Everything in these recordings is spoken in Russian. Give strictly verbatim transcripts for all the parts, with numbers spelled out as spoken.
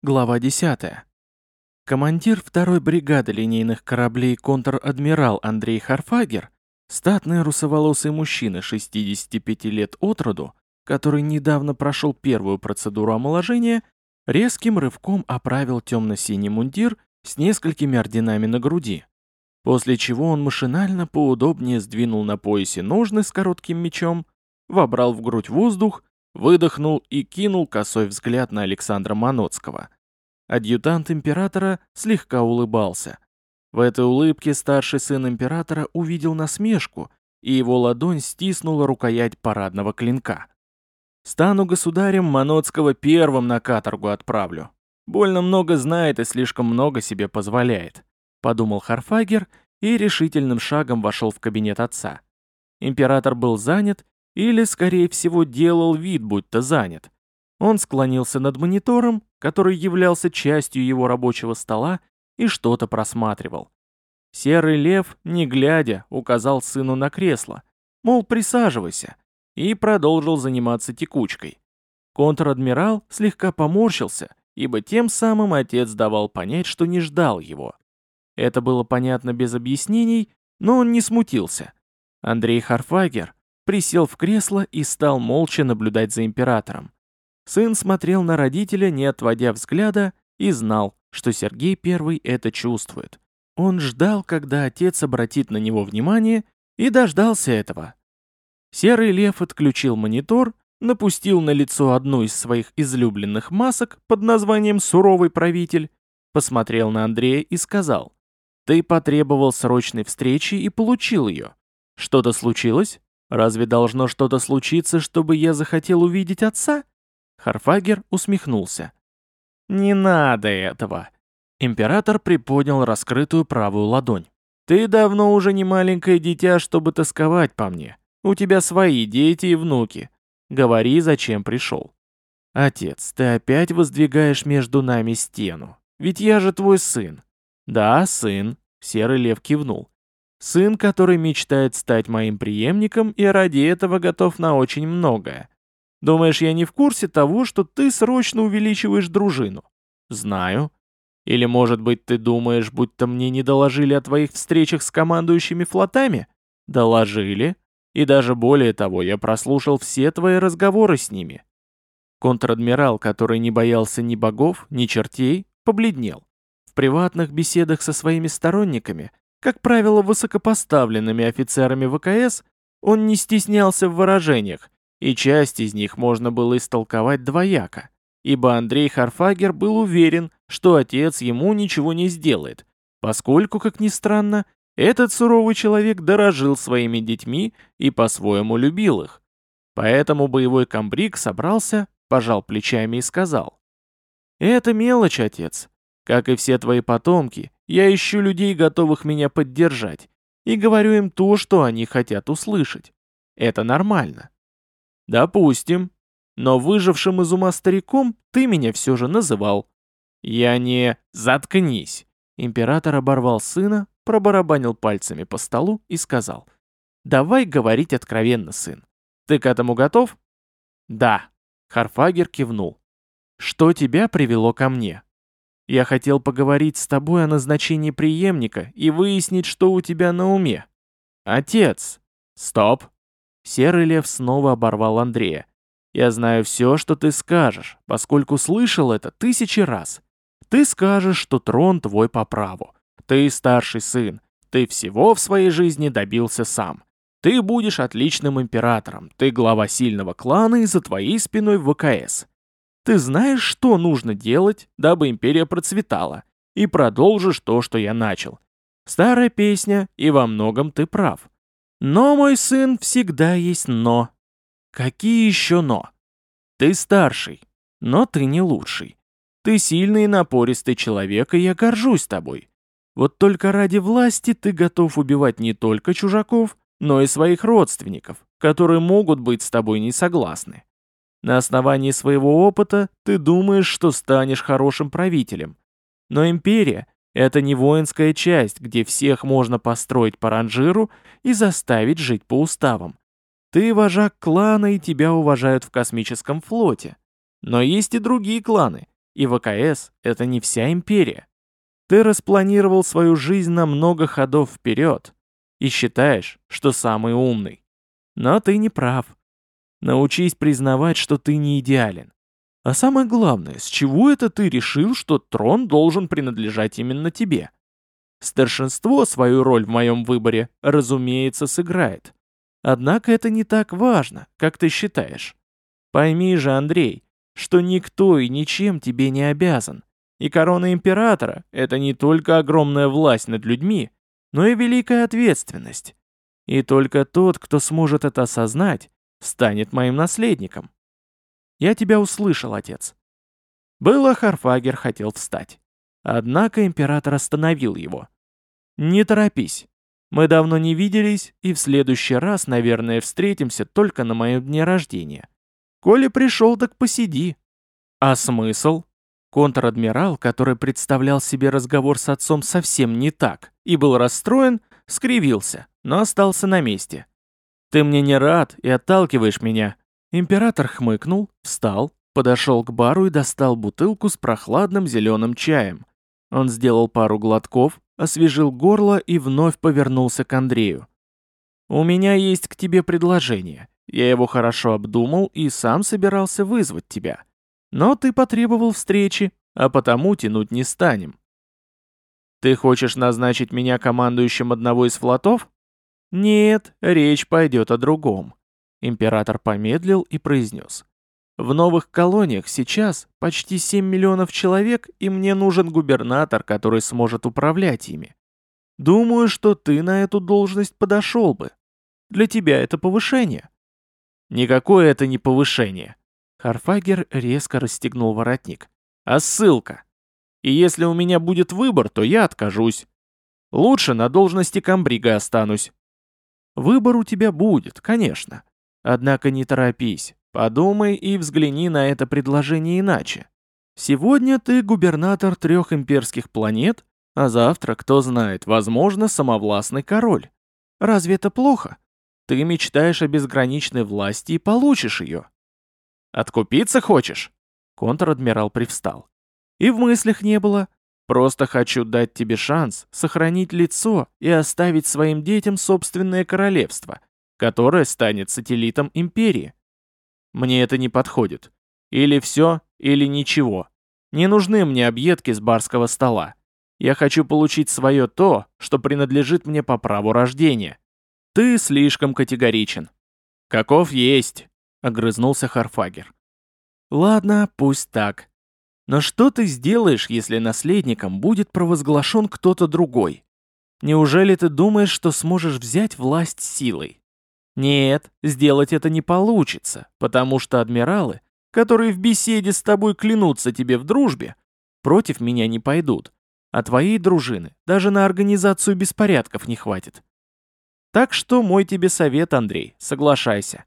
Глава десятая. Командир второй бригады линейных кораблей контр-адмирал Андрей Харфагер, статный русоволосый мужчина шестидесяти пяти лет от роду, который недавно прошел первую процедуру омоложения, резким рывком оправил темно-синий мундир с несколькими орденами на груди, после чего он машинально поудобнее сдвинул на поясе ножны с коротким мечом, вобрал в грудь воздух, выдохнул и кинул косой взгляд на Александра Маноцкого. Адъютант императора слегка улыбался. В этой улыбке старший сын императора увидел насмешку, и его ладонь стиснула рукоять парадного клинка. «Стану государем, Маноцкого первым на каторгу отправлю. Больно много знает и слишком много себе позволяет», — подумал Харфагер и решительным шагом вошел в кабинет отца. Император был занят, или, скорее всего, делал вид, будто занят. Он склонился над монитором, который являлся частью его рабочего стола, и что-то просматривал. Серый лев, не глядя, указал сыну на кресло, мол, присаживайся, и продолжил заниматься текучкой. Контр-адмирал слегка поморщился, ибо тем самым отец давал понять, что не ждал его. Это было понятно без объяснений, но он не смутился. Андрей Харфагер присел в кресло и стал молча наблюдать за императором. Сын смотрел на родителя, не отводя взгляда, и знал, что Сергей Первый это чувствует. Он ждал, когда отец обратит на него внимание, и дождался этого. Серый лев отключил монитор, напустил на лицо одну из своих излюбленных масок под названием «Суровый правитель», посмотрел на Андрея и сказал: «Ты потребовал срочной встречи и получил ее. Что-то случилось? Разве должно что-то случиться, чтобы я захотел увидеть отца?» Харфагер усмехнулся. «Не надо этого!» Император приподнял раскрытую правую ладонь. «Ты давно уже не маленькое дитя, чтобы тосковать по мне. У тебя свои дети и внуки. Говори, зачем пришел». «Отец, ты опять воздвигаешь между нами стену. Ведь я же твой сын». «Да, сын», — Серый лев кивнул. «Сын, который мечтает стать моим преемником и ради этого готов на очень многое. Думаешь, я не в курсе того, что ты срочно увеличиваешь дружину? Знаю. Или, может быть, ты думаешь, будто мне не доложили о твоих встречах с командующими флотами? Доложили. И даже более того, я прослушал все твои разговоры с ними». Контр-адмирал, который не боялся ни богов, ни чертей, побледнел. В приватных беседах со своими сторонниками, как правило, высокопоставленными офицерами ВКС, он не стеснялся в выражениях, и часть из них можно было истолковать двояко, ибо Андрей Харфагер был уверен, что отец ему ничего не сделает, поскольку, как ни странно, этот суровый человек дорожил своими детьми и по-своему любил их. Поэтому боевой комбриг собрался, пожал плечами и сказал: «Это мелочь, отец. Как и все твои потомки, я ищу людей, готовых меня поддержать, и говорю им то, что они хотят услышать. Это нормально». «Допустим. Но выжившим из ума стариком ты меня все же называл». «Я не... Заткнись!» Император оборвал сына, пробарабанил пальцами по столу и сказал: «Давай говорить откровенно, сын. Ты к этому готов?» «Да», — Харфагер кивнул. «Что тебя привело ко мне? Я хотел поговорить с тобой о назначении преемника и выяснить, что у тебя на уме». «Отец!» «Стоп!» Серый лев снова оборвал Андрея. «Я знаю все, что ты скажешь, поскольку слышал это тысячи раз. Ты скажешь, что трон твой по праву. Ты старший сын. Ты всего в своей жизни добился сам. Ты будешь отличным императором. Ты глава сильного клана, и за твоей спиной в ВКС. Ты знаешь, что нужно делать, дабы империя процветала, и продолжишь то, что я начал. Старая песня, и во многом ты прав. Но, мой сын, всегда есть «но». Какие еще «но»? Ты старший, но ты не лучший. Ты сильный и напористый человек, и я горжусь тобой. Вот только ради власти ты готов убивать не только чужаков, но и своих родственников, которые могут быть с тобой не согласны. На основании своего опыта ты думаешь, что станешь хорошим правителем. Но империя — это не воинская часть, где всех можно построить по ранжиру и заставить жить по уставам. Ты вожак клана, и тебя уважают в космическом флоте. Но есть и другие кланы, И ВКС — это не вся империя. Ты распланировал свою жизнь на много ходов вперед и считаешь, что самый умный. Но ты не прав. Научись признавать, что ты не идеален. А самое главное, с чего это ты решил, что трон должен принадлежать именно тебе? Старшинство свою роль в моем выборе, разумеется, сыграет. Однако это не так важно, как ты считаешь. Пойми же, Андрей, что никто и ничем тебе не обязан. И корона императора — это не только огромная власть над людьми, но и великая ответственность. И только тот, кто сможет это осознать, станет моим наследником. Я тебя услышал, отец. Было Харфагер хотел встать. Однако император остановил его. Не торопись. Мы давно не виделись, и в следующий раз, наверное, встретимся только на моем дне рождения. Коли пришел, так посиди. А смысл? Контр-адмирал, который представлял себе разговор с отцом совсем не так и был расстроен, скривился, но остался на месте. «Ты мне не рад и отталкиваешь меня». Император хмыкнул, встал, подошел к бару и достал бутылку с прохладным зеленым чаем. Он сделал пару глотков, освежил горло и вновь повернулся к Андрею. «У меня есть к тебе предложение. Я его хорошо обдумал и сам собирался вызвать тебя. Но ты потребовал встречи, а потому тянуть не станем. Ты хочешь назначить меня командующим одного из флотов? Нет, речь пойдет о другом. Император помедлил и произнес. В новых колониях сейчас почти семь миллионов человек, и мне нужен губернатор, который сможет управлять ими. Думаю, что ты на эту должность подошел бы. Для тебя это повышение. Никакое это не повышение. Харфагер резко расстегнул воротник. А ссылка. И если у меня будет выбор, то я откажусь. Лучше на должности комбрига останусь. Выбор у тебя будет, конечно. Однако не торопись. Подумай и взгляни на это предложение иначе. Сегодня ты губернатор трех имперских планет, а завтра, кто знает, возможно, самовластный король. Разве это плохо? Ты мечтаешь о безграничной власти и получишь ее. Откупиться хочешь? Контр-адмирал привстал. И в мыслях не было. Просто хочу дать тебе шанс сохранить лицо и оставить своим детям собственное королевство, которое станет сателлитом империи. Мне это не подходит. Или все, или ничего. Не нужны мне объедки с барского стола. Я хочу получить свое то, что принадлежит мне по праву рождения. Ты слишком категоричен. Каков есть, огрызнулся Харфагер. Ладно, пусть так. Но что ты сделаешь, если наследником будет провозглашен кто-то другой? Неужели ты думаешь, что сможешь взять власть силой? Нет, сделать это не получится, потому что адмиралы, которые в беседе с тобой клянутся тебе в дружбе, против меня не пойдут, а твоей дружины даже на организацию беспорядков не хватит. Так что мой тебе совет, Андрей, соглашайся.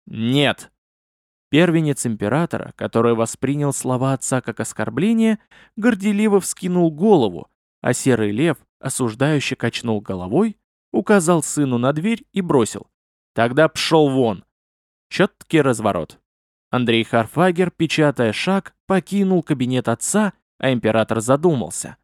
Нет. Первенец императора, который воспринял слова отца как оскорбление, горделиво вскинул голову, а серый лев, осуждающе качнул головой, указал сыну на дверь и бросил. Тогда пшел вон. Четкий разворот. Андрей Харфагер, печатая шаг, покинул кабинет отца, а император задумался.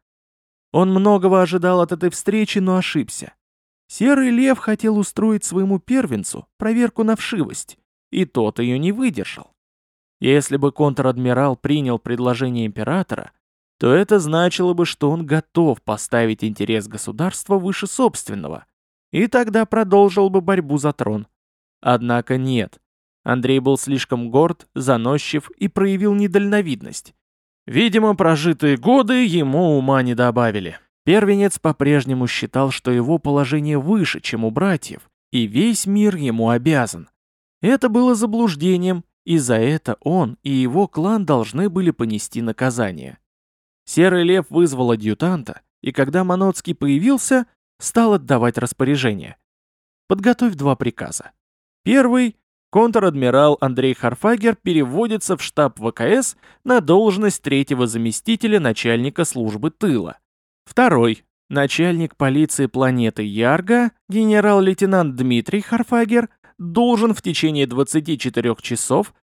Он многого ожидал от этой встречи, но ошибся. Серый лев хотел устроить своему первенцу проверку на вшивость, и тот ее не выдержал. Если бы контр-адмирал принял предложение императора, то это значило бы, что он готов поставить интерес государства выше собственного, и тогда продолжил бы борьбу за трон. Однако нет. Андрей был слишком горд, заносчив и проявил недальновидность. Видимо, прожитые годы ему ума не добавили. Первенец по-прежнему считал, что его положение выше, чем у братьев, и весь мир ему обязан. Это было заблуждением, и за это он и его клан должны были понести наказание. Серый лев вызвал адъютанта, и когда Маноцкий появился, стал отдавать распоряжения. Подготовь два приказа. Первый. Контр-адмирал Андрей Харфагер переводится в штаб ВКС на должность третьего заместителя начальника службы тыла. Второй. Начальник полиции планеты Ярга, генерал-лейтенант Дмитрий Харфагер, должен в течение двадцати четырёх часов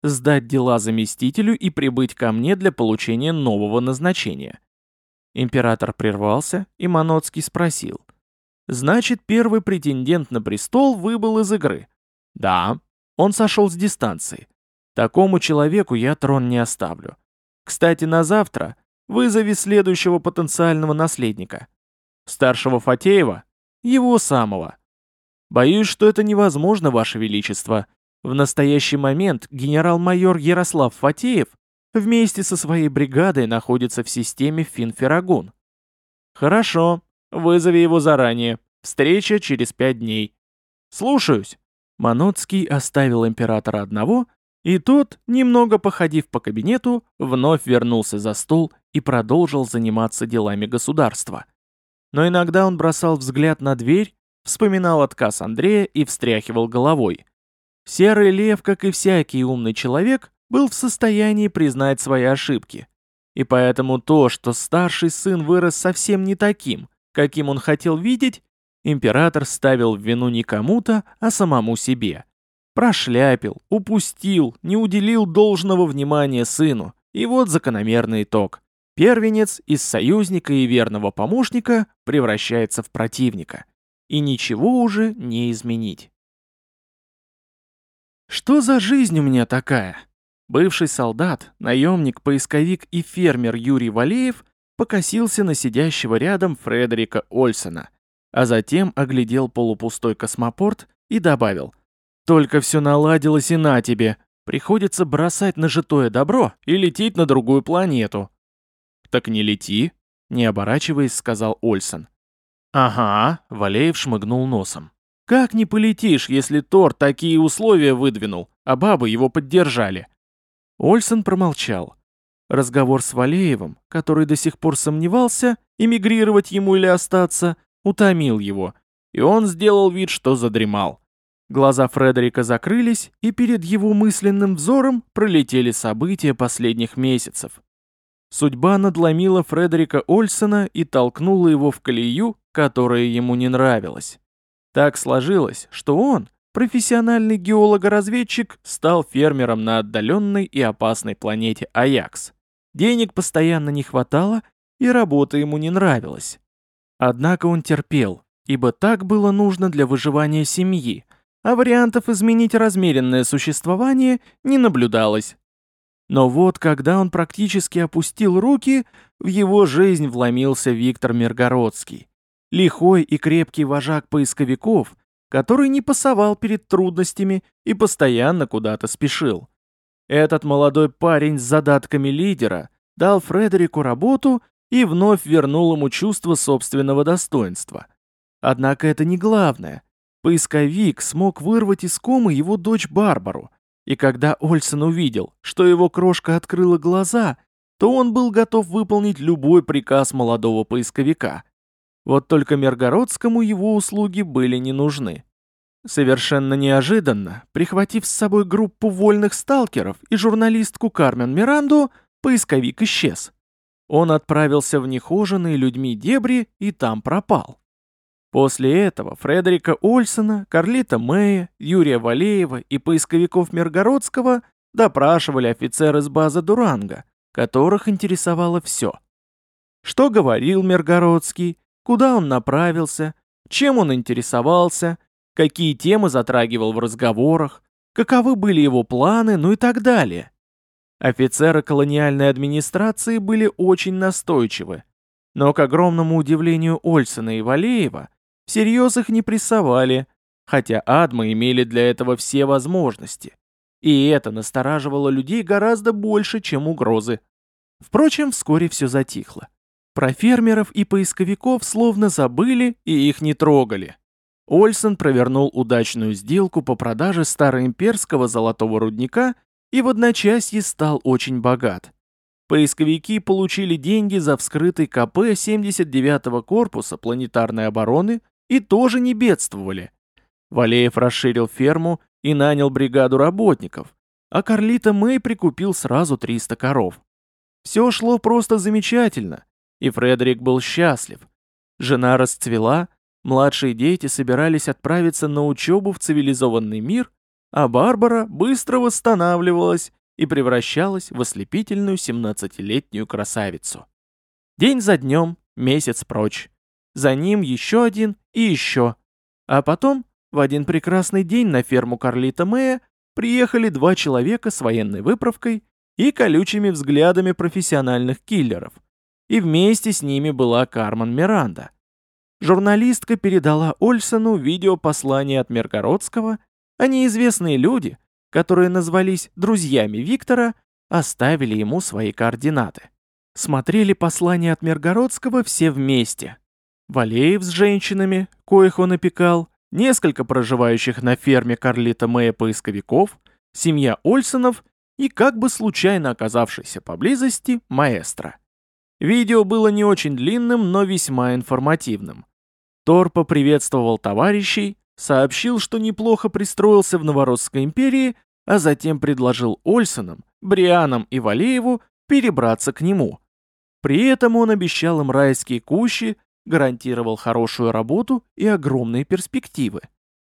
сдать дела заместителю и прибыть ко мне для получения нового назначения. Император прервался, и Маноцкий спросил. «Значит, первый претендент на престол выбыл из игры?» «Да». Он сошел с дистанции. «Такому человеку я трон не оставлю. Кстати, на завтра вызови следующего потенциального наследника. Старшего Фатеева? Его самого. Боюсь, что это невозможно, Ваше Величество. В настоящий момент генерал-майор Ярослав Фатеев вместе со своей бригадой находится в системе Финферагун. Хорошо, вызови его заранее. Встреча через пять дней. Слушаюсь. Маноцкий оставил императора одного, и тот, немного походив по кабинету, вновь вернулся за стол и продолжил заниматься делами государства. Но иногда он бросал взгляд на дверь, вспоминал отказ Андрея и встряхивал головой. Серый лев, как и всякий умный человек, был в состоянии признать свои ошибки. И поэтому то, что старший сын вырос совсем не таким, каким он хотел видеть, император ставил в вину не кому-то, а самому себе. Прошляпил, упустил, не уделил должного внимания сыну. И вот закономерный итог. Первенец из союзника и верного помощника превращается в противника. И ничего уже не изменить. Что за жизнь у меня такая? Бывший солдат, наемник, поисковик и фермер Юрий Валеев покосился на сидящего рядом Фредерика Ольсена, а затем оглядел полупустой космопорт и добавил: «Только все наладилось и на тебе. Приходится бросать нажитое добро и лететь на другую планету». «Так не лети», — не оборачиваясь, сказал Ольсен. «Ага», — Валеев шмыгнул носом. «Как не полетишь, если Тор такие условия выдвинул, а бабы его поддержали?» Ольсен промолчал. Разговор с Валеевым, который до сих пор сомневался, эмигрировать ему или остаться, утомил его, и он сделал вид, что задремал. Глаза Фредерика закрылись, и перед его мысленным взором пролетели события последних месяцев. Судьба надломила Фредерика Ольсена и толкнула его в колею, которая ему не нравилась. Так сложилось, что он, профессиональный геолого-разведчик, стал фермером на отдаленной и опасной планете Аякс. Денег постоянно не хватало, и работа ему не нравилась. Однако он терпел, ибо так было нужно для выживания семьи, а вариантов изменить размеренное существование не наблюдалось. Но вот когда он практически опустил руки, в его жизнь вломился Виктор Миргородский. Лихой и крепкий вожак поисковиков, который не пасовал перед трудностями и постоянно куда-то спешил. Этот молодой парень с задатками лидера дал Фредерику работу и вновь вернул ему чувство собственного достоинства. Однако это не главное. Поисковик смог вырвать из комы его дочь Барбару, и когда Ольсен увидел, что его крошка открыла глаза, то он был готов выполнить любой приказ молодого поисковика. Вот только Миргородскому его услуги были не нужны. Совершенно неожиданно, прихватив с собой группу вольных сталкеров и журналистку Кармен Миранду, поисковик исчез. Он отправился в нехоженные людьми дебри и там пропал. После этого Фредерика Ольсена, Карлита Мэя, Юрия Валеева и поисковиков Миргородского допрашивали офицеры с базы Дуранга, которых интересовало все. Что говорил Миргородский, куда он направился, чем он интересовался, какие темы затрагивал в разговорах, каковы были его планы, ну и так далее. Офицеры колониальной администрации были очень настойчивы, но, к огромному удивлению Ольсена и Валеева, всерьез их не прессовали, хотя адмы имели для этого все возможности. И это настораживало людей гораздо больше, чем угрозы. Впрочем, вскоре все затихло. Про фермеров и поисковиков словно забыли и их не трогали. Ольсен провернул удачную сделку по продаже староимперского золотого рудника и в одночасье стал очень богат. Поисковики получили деньги за вскрытый КП семьдесят девятого корпуса планетарной обороны и тоже не бедствовали. Валеев расширил ферму и нанял бригаду работников, а Карлита Мэй прикупил сразу триста коров. Все шло просто замечательно, и Фредерик был счастлив. Жена расцвела, младшие дети собирались отправиться на учебу в цивилизованный мир, а Барбара быстро восстанавливалась и превращалась в ослепительную семнадцатилетнюю красавицу. День за днем, месяц прочь. За ним еще один и еще. А потом, в один прекрасный день на ферму Карлита Мэя приехали два человека с военной выправкой и колючими взглядами профессиональных киллеров. И вместе с ними была Кармен Миранда. Журналистка передала Ольсону видеопослание от Миргородского, а неизвестные люди, которые назвались друзьями Виктора, оставили ему свои координаты. Смотрели послание от Миргородского все вместе. Валеев с женщинами, коих он опекал, несколько проживающих на ферме Карлита Мэя поисковиков, семья Ольсонов и как бы случайно оказавшийся поблизости маэстро. Видео было не очень длинным, но весьма информативным. Тор поприветствовал товарищей, сообщил, что неплохо пристроился в Новоросской империи, а затем предложил Ольсонам, Брианам и Валееву перебраться к нему. При этом он обещал им райские кущи, гарантировал хорошую работу и огромные перспективы.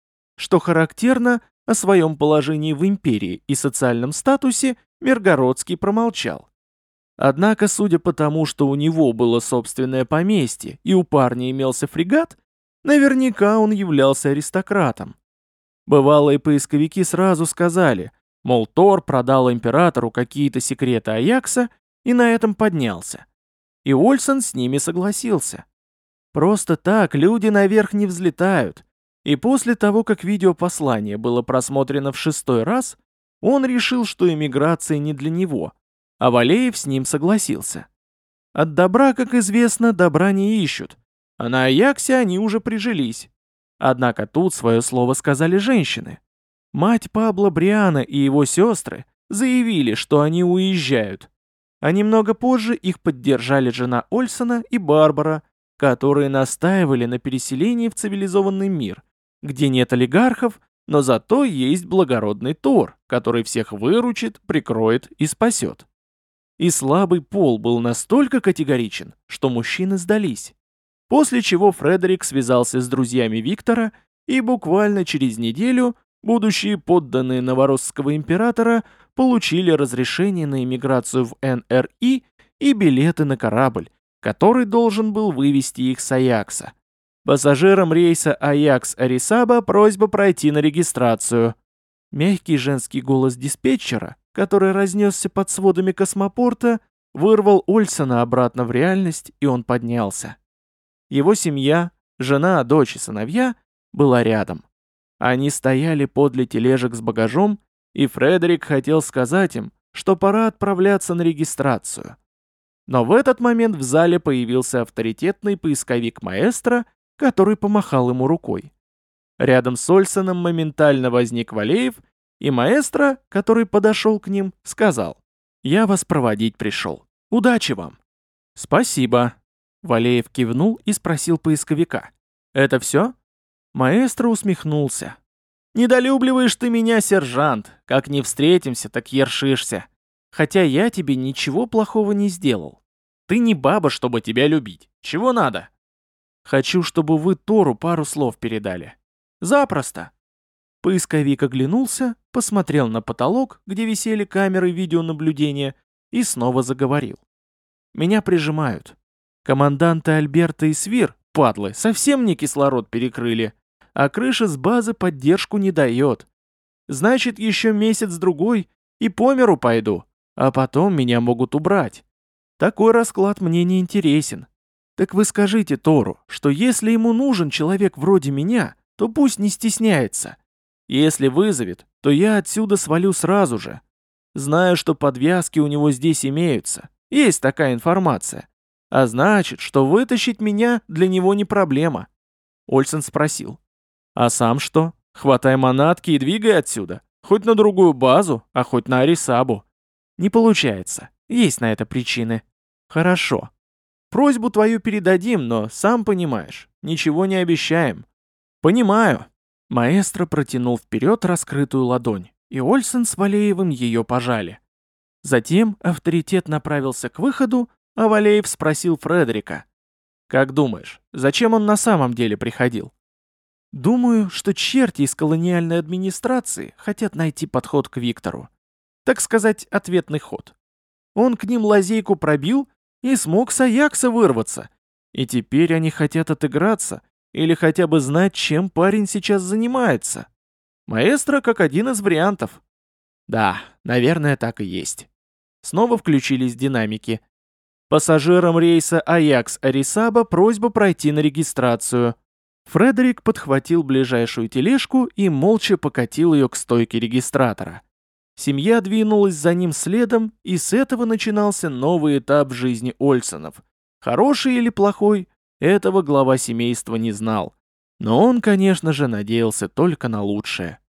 Что характерно, о своем положении в империи и социальном статусе Миргородский промолчал. Однако, судя по тому, что у него было собственное поместье и у парня имелся фрегат, наверняка он являлся аристократом. Бывалые поисковики сразу сказали, мол, Тор продал императору какие-то секреты Аякса и на этом поднялся. И Ольсон с ними согласился. Просто так люди наверх не взлетают, и после того, как видеопослание было просмотрено в шестой раз, он решил, что эмиграция не для него, а Валеев с ним согласился. От добра, как известно, добра не ищут, а на Аяксе они уже прижились. Однако тут свое слово сказали женщины. Мать Пабло Бриана и его сестры заявили, что они уезжают, а немного позже их поддержали жена Ольсона и Барбара, которые настаивали на переселении в цивилизованный мир, где нет олигархов, но зато есть благородный Тор, который всех выручит, прикроет и спасет. И слабый пол был настолько категоричен, что мужчины сдались. После чего Фредерик связался с друзьями Виктора, и буквально через неделю будущие подданные новоросского императора получили разрешение на эмиграцию в эн эр и и билеты на корабль, который должен был вывести их с Аякса. Пассажирам рейса Аякс-Арисаба просьба пройти на регистрацию. Мягкий женский голос диспетчера, который разнесся под сводами космопорта, вырвал Ольсона обратно в реальность, и он поднялся. Его семья, жена, дочь и сыновья, была рядом. Они стояли подле тележек с багажом, и Фредерик хотел сказать им, что пора отправляться на регистрацию. Но в этот момент в зале появился авторитетный поисковик маэстро, который помахал ему рукой. Рядом с Ольсоном моментально возник Валеев, и маэстро, который подошел к ним, сказал: «Я вас проводить пришел. Удачи вам!» «Спасибо!» Валеев кивнул и спросил поисковика: «Это все?» Маэстро усмехнулся. «Недолюбливаешь ты меня, сержант. Как не встретимся, так ершишься. Хотя я тебе ничего плохого не сделал. Ты не баба, чтобы тебя любить. Чего надо?» «Хочу, чтобы вы Тору пару слов передали». «Запросто». Поисковик оглянулся, посмотрел на потолок, где висели камеры видеонаблюдения, и снова заговорил. «Меня прижимают. Команданты Альберта и Свир, падлы, совсем мне кислород перекрыли, а крыша с базы поддержку не дает. Значит, еще месяц-другой и по миру пойду, а потом меня могут убрать. Такой расклад мне не интересен. Так вы скажите Тору, что если ему нужен человек вроде меня, то пусть не стесняется. Если вызовет, то я отсюда свалю сразу же. Знаю, что подвязки у него здесь имеются. Есть такая информация. А значит, что вытащить меня для него не проблема». Ольсон спросил: «А сам что? Хватай манатки и двигай отсюда. Хоть на другую базу, а хоть на Арисабу». «Не получается. Есть на это причины». «Хорошо. Просьбу твою передадим, но, сам понимаешь, ничего не обещаем». «Понимаю». Маэстро протянул вперед раскрытую ладонь, и Ольсон с Валеевым ее пожали. Затем авторитет направился к выходу, а Валеев спросил Фредерика: «Как думаешь, зачем он на самом деле приходил?» «Думаю, что черти из колониальной администрации хотят найти подход к Виктору. Так сказать, ответный ход. Он к ним лазейку пробил и смог с Аякса вырваться. И теперь они хотят отыграться или хотя бы знать, чем парень сейчас занимается. Маэстро как один из вариантов. Да, наверное, так и есть. Снова включились динамики. Пассажирам рейса Аякс-Арисаба просьба пройти на регистрацию. Фредерик подхватил ближайшую тележку и молча покатил ее к стойке регистратора. Семья двинулась за ним следом, и с этого начинался новый этап жизни Ольсонов. Хороший или плохой, этого глава семейства не знал. Но он, конечно же, надеялся только на лучшее.